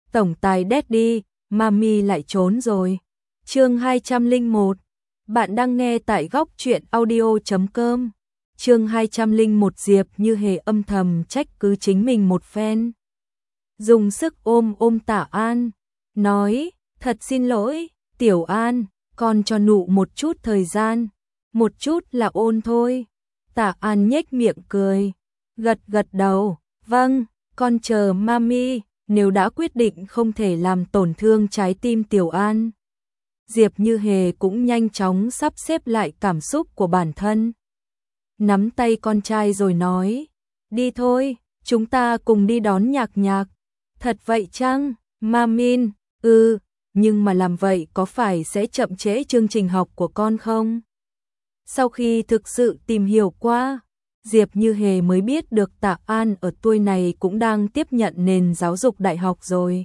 tổng tài Daddy, Mami lại trốn rồi. Chương 201. Bạn đang nghe tại góc truyện audio.com. Chương 201 Diệp Như Hề âm thầm trách cứ chính mình một phen. Dùng sức ôm Tả An, nói, thật xin lỗi, Tiểu An, con cho nụ một chút thời gian, một chút là ôn thôi. Tả An nhếch miệng cười, gật đầu, vâng, con chờ Mami, nếu đã quyết định không thể làm tổn thương trái tim Tiểu An. Diệp Như Hề cũng nhanh chóng sắp xếp lại cảm xúc của bản thân. Nắm tay con trai rồi nói, đi thôi, chúng ta cùng đi đón Nhạc Nhạc. Thật vậy chăng, Mamin? Nhưng mà làm vậy có phải sẽ chậm trễ chương trình học của con không? Sau khi thực sự tìm hiểu qua, Diệp Như Hề mới biết được Tạ An ở tuổi này cũng đang tiếp nhận nền giáo dục đại học rồi.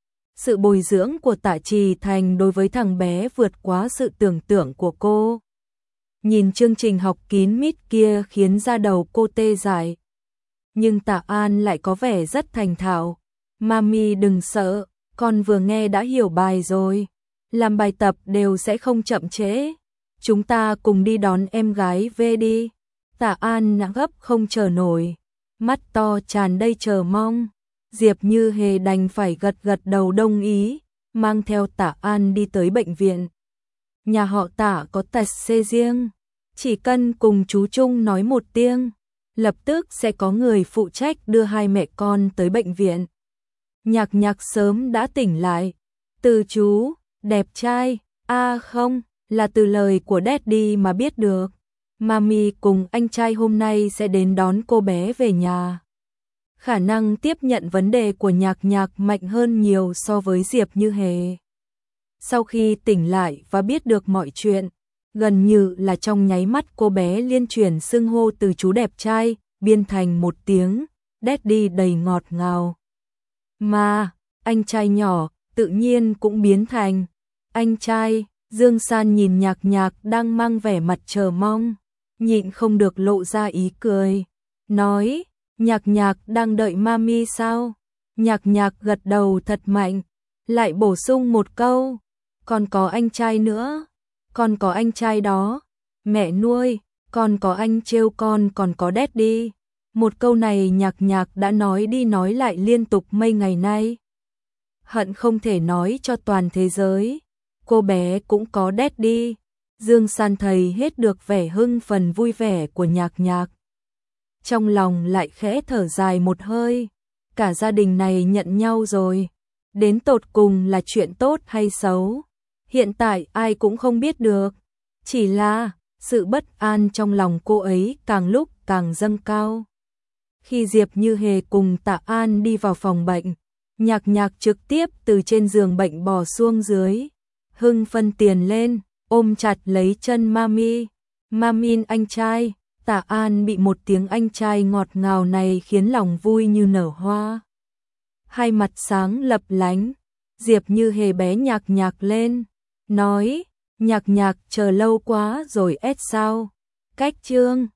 Sự bồi dưỡng của Tạ Trì Thành đối với thằng bé vượt quá sự tưởng tượng của cô. Nhìn chương trình học kín mít kia khiến da đầu cô tê dại. Nhưng Tạ An lại có vẻ rất thành thạo. Mami đừng sợ, con vừa nghe đã hiểu bài rồi. Làm bài tập đều sẽ không chậm trễ. Chúng ta cùng đi đón em gái về đi. Tạ An gấp không chờ nổi, mắt to tràn đầy chờ mong. Diệp Như Hề đành phải gật đầu đồng ý, mang theo Tạ An đi tới bệnh viện. Nhà họ Tạ có tài xế riêng, chỉ cần cùng chú Trung nói một tiếng, lập tức sẽ có người phụ trách đưa hai mẹ con tới bệnh viện. Nhạc Nhạc sớm đã tỉnh lại, từ chú, đẹp trai, không, là từ lời của Daddy mà biết được. Mami cùng anh trai hôm nay sẽ đến đón cô bé về nhà. Khả năng tiếp nhận vấn đề của Nhạc Nhạc mạnh hơn nhiều so với Diệp Như Hề. Sau khi tỉnh lại và biết được mọi chuyện, gần như là trong nháy mắt cô bé liên chuyển xưng hô từ chú đẹp trai, biên thành một tiếng, Daddy đầy ngọt ngào. Mà, anh trai nhỏ, tự nhiên cũng biến thành, anh trai. Dương San nhìn Nhạc Nhạc đang mang vẻ mặt chờ mong, nhịn không được lộ ra ý cười, nói, Nhạc Nhạc đang đợi Mami sao? Nhạc Nhạc gật đầu thật mạnh, lại bổ sung một câu, còn có anh trai nữa, còn có anh trai đó, mẹ nuôi, còn có anh trêu con, còn có Daddy. Một câu này Nhạc Nhạc đã nói đi nói lại liên tục mấy ngày nay. Hận không thể nói cho toàn thế giới, cô bé cũng có Daddy. Dương San thấy hết được vẻ hưng phần vui vẻ của Nhạc Nhạc. Trong lòng lại khẽ thở dài một hơi, cả gia đình này nhận nhau rồi. Đến tột cùng là chuyện tốt hay xấu, hiện tại ai cũng không biết được. Chỉ là, sự bất an trong lòng cô ấy càng lúc càng dâng cao. Khi Diệp Như Hề cùng Tạ An đi vào phòng bệnh, Nhạc Nhạc trực tiếp từ trên giường bệnh bò xuống dưới. Hưng phân tiền lên, ôm chặt lấy chân Mami. Mamin anh trai. Tạ An bị một tiếng anh trai ngọt ngào này khiến lòng vui như nở hoa. Hai mặt sáng lập lánh, Diệp Như Hề bé Nhạc Nhạc lên, nói, Nhạc Nhạc chờ lâu quá rồi sao? Cách chương